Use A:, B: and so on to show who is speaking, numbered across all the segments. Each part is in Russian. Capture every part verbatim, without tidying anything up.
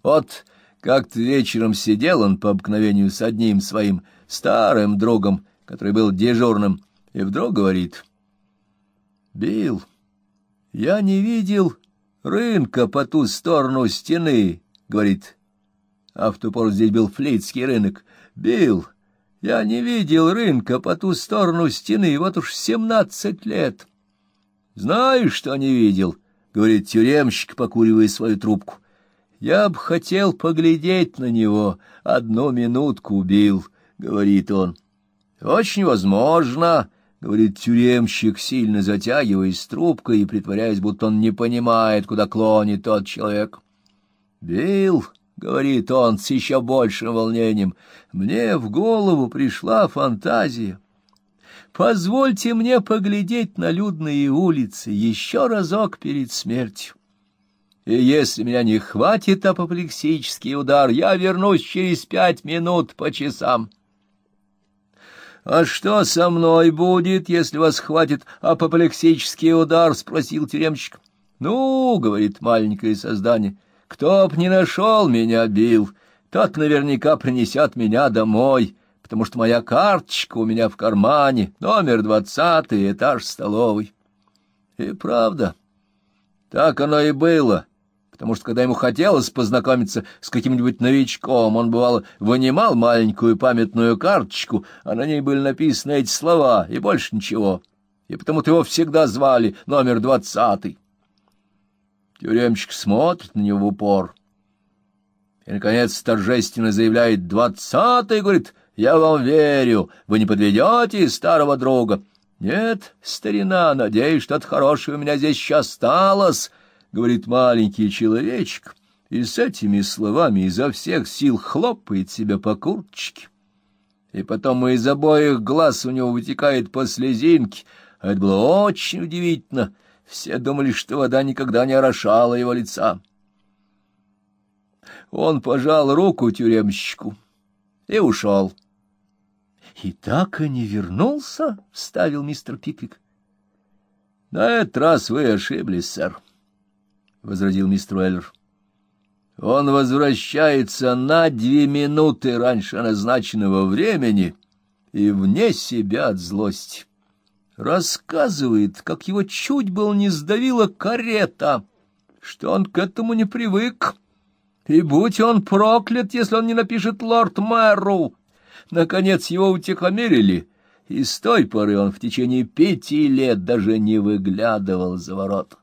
A: Вот как-то вечером сидел он по обыкновению с одним своим старым другом, который был дежурным, и вдруг говорит: «Билл, я не видел рынка по ту сторону стены», — говорит, а в ту пору здесь был Флицкий рынок. «Билл, я не видел рынка по ту сторону стены вот уж семнадцать лет». «Знаешь, что не видел?» — говорит тюремщик, покуривая свою трубку. «Я б хотел поглядеть на него одну минутку, Билл», — говорит он. «Очень возможно», — говорит тюремщик, сильно затягиваясь трубкой и притворяясь, будто он не понимает, куда клонит тот человек. «Билл», — говорит он с еще большим волнением, — «мне в голову пришла фантазия. Позвольте мне поглядеть на людные улицы еще разок перед смертью. И если меня не хватит апоплексический удар, я вернусь через пять минут по часам». «А что со мной будет, если вас хватит апоплексический удар?» — спросил тюремщик. «Ну, — говорит маленькое создание, — кто б не нашел меня, Билл, тот наверняка принесет меня домой, потому что моя карточка у меня в кармане, номер двадцатый, этаж столовой». И правда, так оно и было, потому что, когда ему хотелось познакомиться с каким-нибудь новичком, он, бывало, вынимал маленькую памятную карточку, а на ней были написаны эти слова, и больше ничего, и потому-то его всегда звали номер двадцатый. Тюремщик смотрит на него в упор и, наконец, торжественно заявляет: «Двадцатый, — говорит, — я вам верю, вы не подведете старого друга». «Нет, старина, надеюсь, что-то хорошее у меня здесь еще осталось», — говорит маленький человечек, и с этими словами изо всех сил хлопает себя по курточке. И потом из обоих глаз у него вытекает по слезинке, а это было очень удивительно. Все думали, что вода никогда не орошала его лица. Он пожал руку тюремщику и ушел. — И так и не вернулся? — вставил мистер Пиквик. — На этот раз вы ошиблись, сэр, — возразил мистер Уэллер. — Он возвращается на две минуты раньше назначенного времени и вне себя от злости. Рассказывает, как его чуть было не сдавила карета, что он к этому не привык, и будь он проклят, если он не напишет лорд-мэру. Наконец его утихомирили, и с той поры он в течение пяти лет даже не выглядывал за ворота.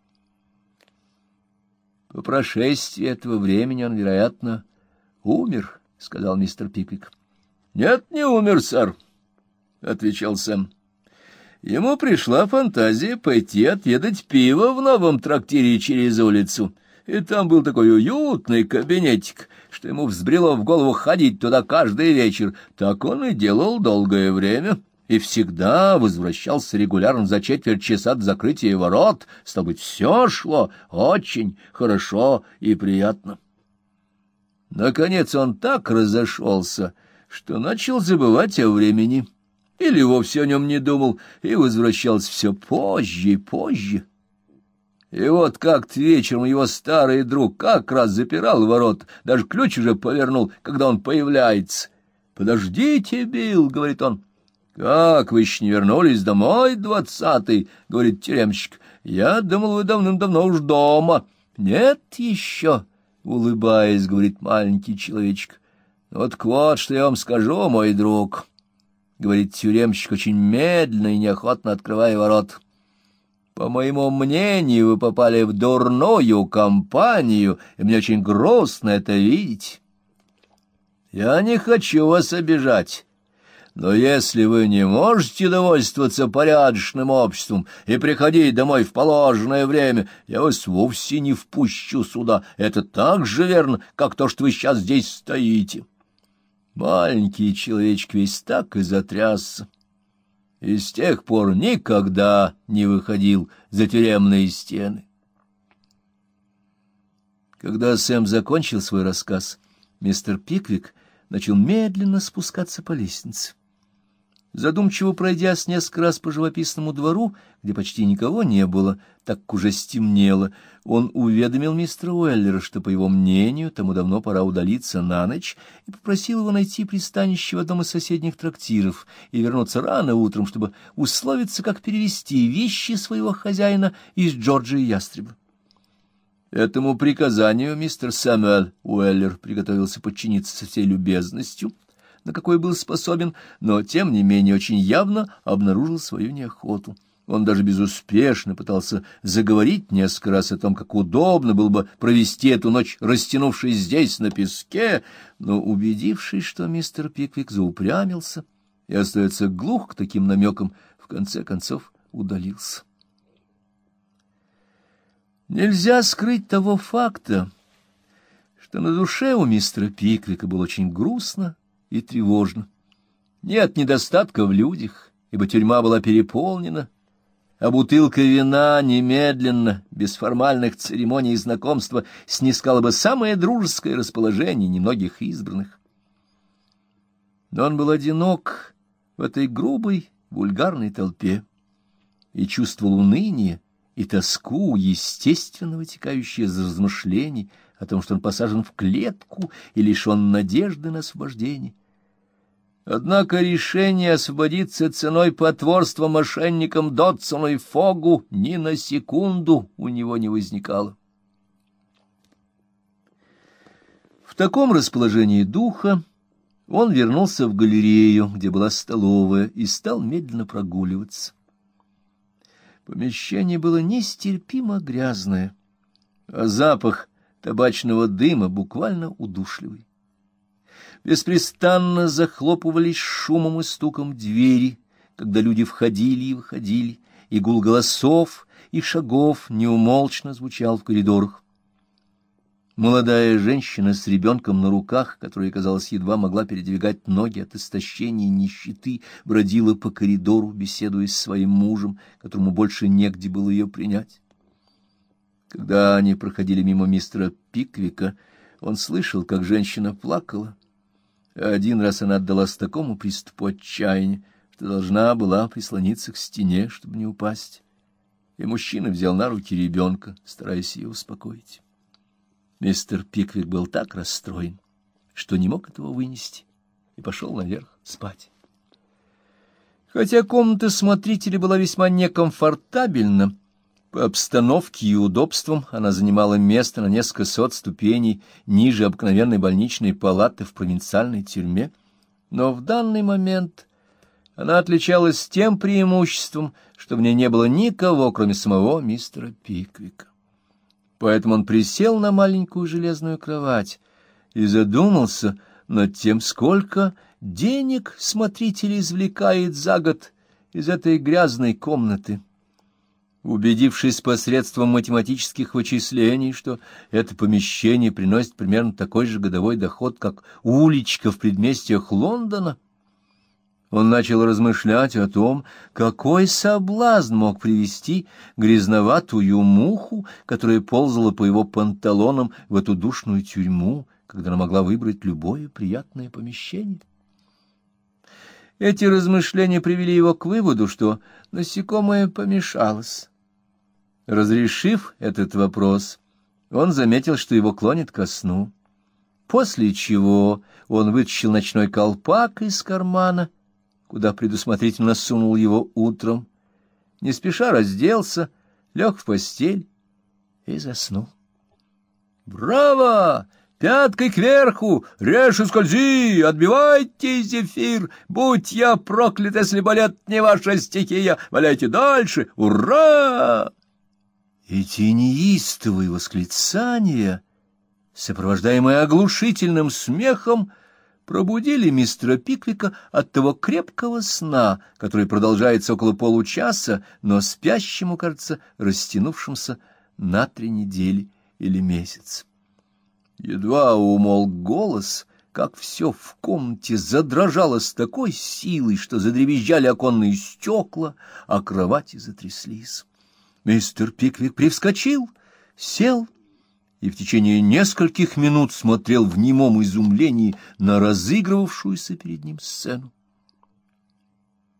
A: По прошествии этого времени он, вероятно, умер, — сказал мистер Пиквик. — Нет, не умер, сэр, — отвечал Сэм. Ему пришла фантазия пойти отведать пиво в новом трактире через улицу, и там был такой уютный кабинетик, что ему взбрело в голову ходить туда каждый вечер. Так он и делал долгое время, и всегда возвращался регулярно за четверть часа до закрытия ворот. Стало быть, все шло очень хорошо и приятно. Наконец он так разошелся, что начал забывать о времени, или вовсе о нем не думал, и возвращался все позже и позже. И вот как-то вечером его старый друг как раз запирал ворот, даже ключ уже повернул, когда он появляется. — Подождите, Билл, — говорит он. — Как, вы еще не вернулись домой, двадцатый? — говорит тюремщик. — Я думал, вы давным-давно уж дома. — Нет еще, — улыбаясь, говорит маленький человечек. — Вот вот, что я вам скажу, мой друг, — говорит тюремщик, очень медленно и неохотно открывая ворот. — По моему мнению, вы попали в дурную компанию, и мне очень грустно это видеть. Я не хочу вас обижать, но если вы не можете довольствоваться порядочным обществом и приходить домой в положенное время, я вас вовсе не впущу сюда. Это так же верно, как то, что вы сейчас здесь стоите. Маленький человечек весь так и затрясся, и с тех пор никогда не выходил за тюремные стены. Когда Сэм закончил свой рассказ, мистер Пиквик начал медленно спускаться по лестнице. Задумчиво пройдясь несколько раз по живописному двору, где почти никого не было, так как уже стемнело, он уведомил мистера Уэллера, что, по его мнению, тому давно пора удалиться на ночь, и попросил его найти пристанище в одном из соседних трактиров и вернуться рано утром, чтобы условиться, как перевести вещи своего хозяина из Джорджии Ястреба. Этому приказанию мистер Сэмюэл Уэллер приготовился подчиниться со всей любезностью, на какой был способен, но, тем не менее, очень явно обнаружил свою неохоту. Он даже безуспешно пытался заговорить несколько раз о том, как удобно было бы провести эту ночь, растянувшись здесь, на песке, но, убедившись, что мистер Пиквик заупрямился и остается глух к таким намекам, в конце концов удалился. Нельзя скрыть того факта, что на душе у мистера Пиквика было очень грустно и тревожно. Нет недостатка в людях, ибо тюрьма была переполнена, а бутылка вина немедленно, без формальных церемоний и знакомства, снискала бы самое дружеское расположение немногих избранных. Но он был одинок в этой грубой, вульгарной толпе и чувствовал уныние и тоску, естественно вытекающие из размышлений о том, что он посажен в клетку и лишен надежды на освобождение. Однако решение освободиться ценой потворства мошенникам Додсону и Фогу ни на секунду у него не возникало. В таком расположении духа он вернулся в галерею, где была столовая, и стал медленно прогуливаться. Помещение было нестерпимо грязное, а запах табачного дыма буквально удушливый. Беспрестанно захлопывались шумом и стуком двери, когда люди входили и выходили, и гул голосов и шагов неумолчно звучал в коридорах. Молодая женщина с ребенком на руках, которая, казалось, едва могла передвигать ноги от истощения и нищеты, бродила по коридору, беседуя с своим мужем, которому больше негде было ее принять. Когда они проходили мимо мистера Пиквика, он слышал, как женщина плакала. Один раз она отдалась такому приступу отчаяния, что должна была прислониться к стене, чтобы не упасть. И мужчина взял на руки ребенка, стараясь ее успокоить. Мистер Пиквик был так расстроен, что не мог этого вынести, и пошел наверх спать. Хотя комната смотрителя была весьма некомфортабельна, по обстановке и удобствам она занимала место на несколько сот ступеней ниже обыкновенной больничной палаты в провинциальной тюрьме, но в данный момент она отличалась тем преимуществом, что в ней не было никого, кроме самого мистера Пиквика. Поэтому он присел на маленькую железную кровать и задумался над тем, сколько денег смотритель извлекает за год из этой грязной комнаты. Убедившись посредством математических вычислений, что это помещение приносит примерно такой же годовой доход, как уличка в предместьях Лондона, он начал размышлять о том, какой соблазн мог привести грязноватую муху, которая ползала по его панталонам в эту душную тюрьму, когда она могла выбрать любое приятное помещение. Эти размышления привели его к выводу, что насекомое помешалось. Разрешив этот вопрос, он заметил, что его клонит ко сну, после чего он вытащил ночной колпак из кармана, куда предусмотрительно сунул его утром, не спеша разделся, лег в постель и заснул. «Браво! Пяткой кверху! Режь и скользи! Отбивайте, зефир! Будь я проклят, если балет не ваша стихия! Валяйте дальше! Ура!» Эти неистовые восклицания, сопровождаемые оглушительным смехом, пробудили мистера Пиквика от того крепкого сна, который продолжается около получаса, но спящему, кажется, растянувшимся на три недели или месяц. Едва умолк голос, как все в комнате задрожало с такой силой, что задребезжали оконные стекла, а кровати затряслись. Мистер Пиквик привскочил, сел и в течение нескольких минут смотрел в немом изумлении на разыгрывавшуюся перед ним сцену.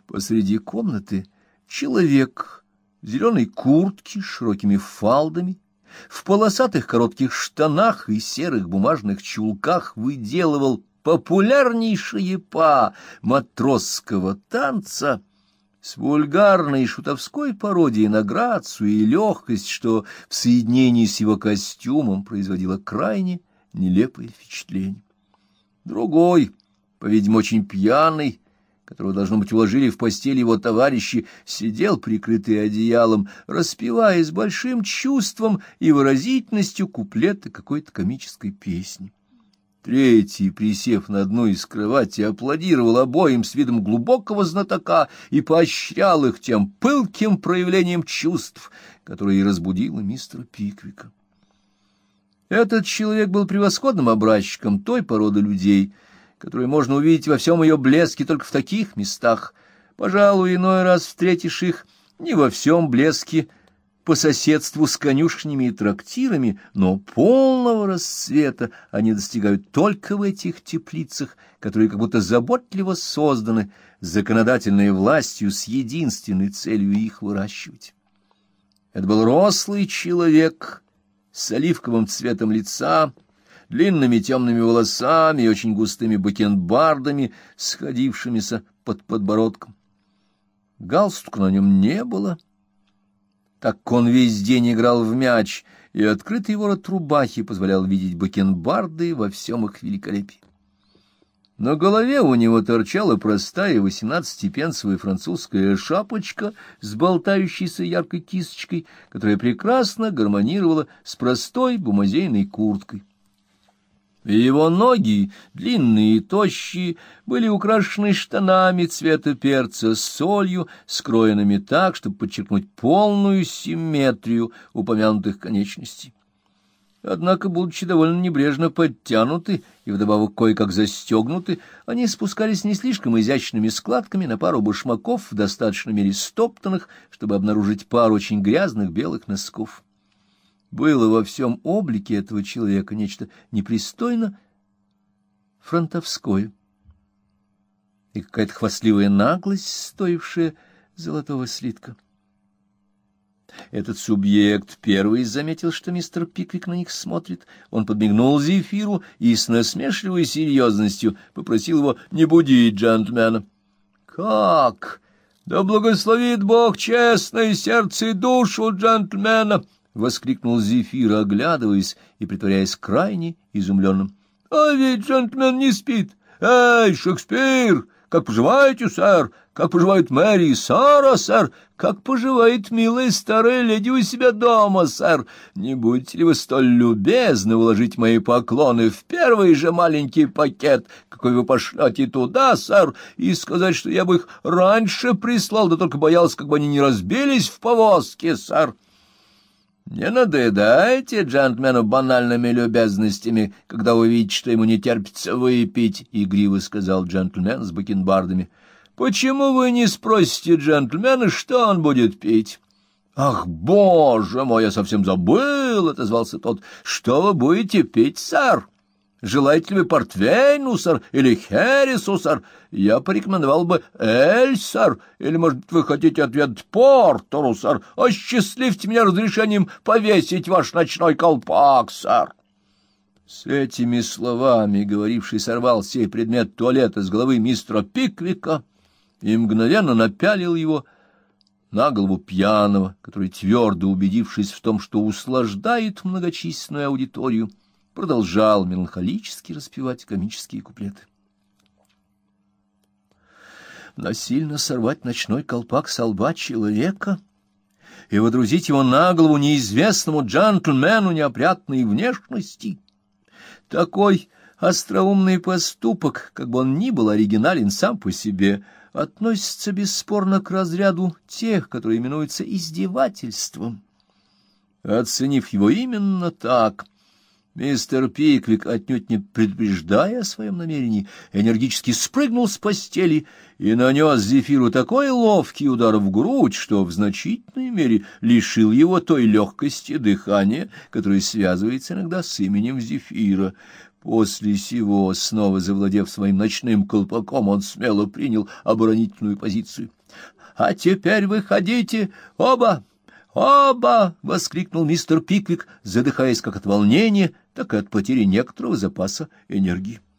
A: Посреди комнаты человек в зеленой куртке с широкими фалдами, в полосатых коротких штанах и серых бумажных чулках выделывал популярнейшие па матросского танца с вульгарной шутовской пародией на грацию и легкость, что в соединении с его костюмом производило крайне нелепое впечатление. Другой, по-видимому, очень пьяный, которого, должно быть, уложили в постель его товарищи, сидел, прикрытый одеялом, распевая с большим чувством и выразительностью куплеты какой-то комической песни. Третий, присев на одну из кроватей, аплодировал обоим с видом глубокого знатока и поощрял их тем пылким проявлением чувств, которое и разбудило мистера Пиквика. Этот человек был превосходным образчиком той породы людей, которую можно увидеть во всем ее блеске только в таких местах. Пожалуй, иной раз встретишь их не во всем блеске по соседству с конюшнями и трактирами, но полного расцвета они достигают только в этих теплицах, которые как будто заботливо созданы законодательной властью с единственной целью их выращивать. Это был рослый человек с оливковым цветом лица, длинными темными волосами и очень густыми бакенбардами, сходившимися под подбородком. Галстука на нем не было, так как он весь день играл в мяч, и открытый ворот рубахи позволял видеть бакенбарды во всем их великолепии. На голове у него торчала простая восемнадцатипенсовая французская шапочка с болтающейся яркой кисточкой, которая прекрасно гармонировала с простой бумазейной курткой. И его ноги, длинные и тощие, были украшены штанами цвета перца с солью, скроенными так, чтобы подчеркнуть полную симметрию упомянутых конечностей. Однако, будучи довольно небрежно подтянуты и вдобавок кое-как застегнуты, они спускались не слишком изящными складками на пару башмаков, в достаточной мере стоптанных, чтобы обнаружить пару очень грязных белых носков. Было во всем облике этого человека нечто непристойно фронтовское и какая-то хвастливая наглость, стоившая золотого слитка. Этот субъект первый заметил, что мистер Пиквик на них смотрит. Он подмигнул Зефиру и с насмешливой серьезностью попросил его не будить джентльмена. — Как? Да благословит Бог честное сердце и душу джентльмена! — воскликнул Зефир, оглядываясь и притворяясь крайне изумленным. — А ведь джентльмен не спит. Эй, Шекспир! Как поживаете, сэр? Как поживает Мэри и Сара, сэр? Как поживает милая старая леди у себя дома, сэр? Не будете ли вы столь любезны уложить мои поклоны в первый же маленький пакет, какой вы пошлете туда, сэр, и сказать, что я бы их раньше прислал, да только боялся, как бы они не разбились в повозке, сэр? Не надоедайте джентльмену банальными любезностями, когда вы видите, что ему не терпится выпить, — игриво сказал джентльмен с бакенбардами. — Почему вы не спросите джентльмена, что он будет пить? — Ах, боже мой, я совсем забыл, — отозвался тот. — Что вы будете пить, сэр? Желаете ли вы портвейну, сэр, или хересу, сэр? Я порекомендовал бы эль, сэр, или, может быть, вы хотите отведать портеру, сэр? Осчастливьте меня разрешением повесить ваш ночной колпак, сэр. С этими словами говоривший сорвал сей предмет туалета с головы мистера Пиквика и мгновенно напялил его на голову пьяного, который, твердо убедившись в том, что услаждает многочисленную аудиторию, продолжал меланхолически распевать комические куплеты. Насильно сорвать ночной колпак со лба человека и водрузить его на голову неизвестному джентльмену неопрятной внешности — такой остроумный поступок, как бы он ни был оригинален сам по себе, относится бесспорно к разряду тех, которые именуются издевательством. Оценив его именно так, Мистер Пиквик, отнюдь не предупреждая о своем намерении, энергически спрыгнул с постели и нанес Зефиру такой ловкий удар в грудь, что в значительной мере лишил его той легкости дыхания, которая связывается иногда с именем Зефира. После сего, снова завладев своим ночным колпаком, он смело принял оборонительную позицию. — А теперь выходите оба! «Оба!» — воскликнул мистер Пиквик, задыхаясь как от волнения, так и от потери некоторого запаса энергии.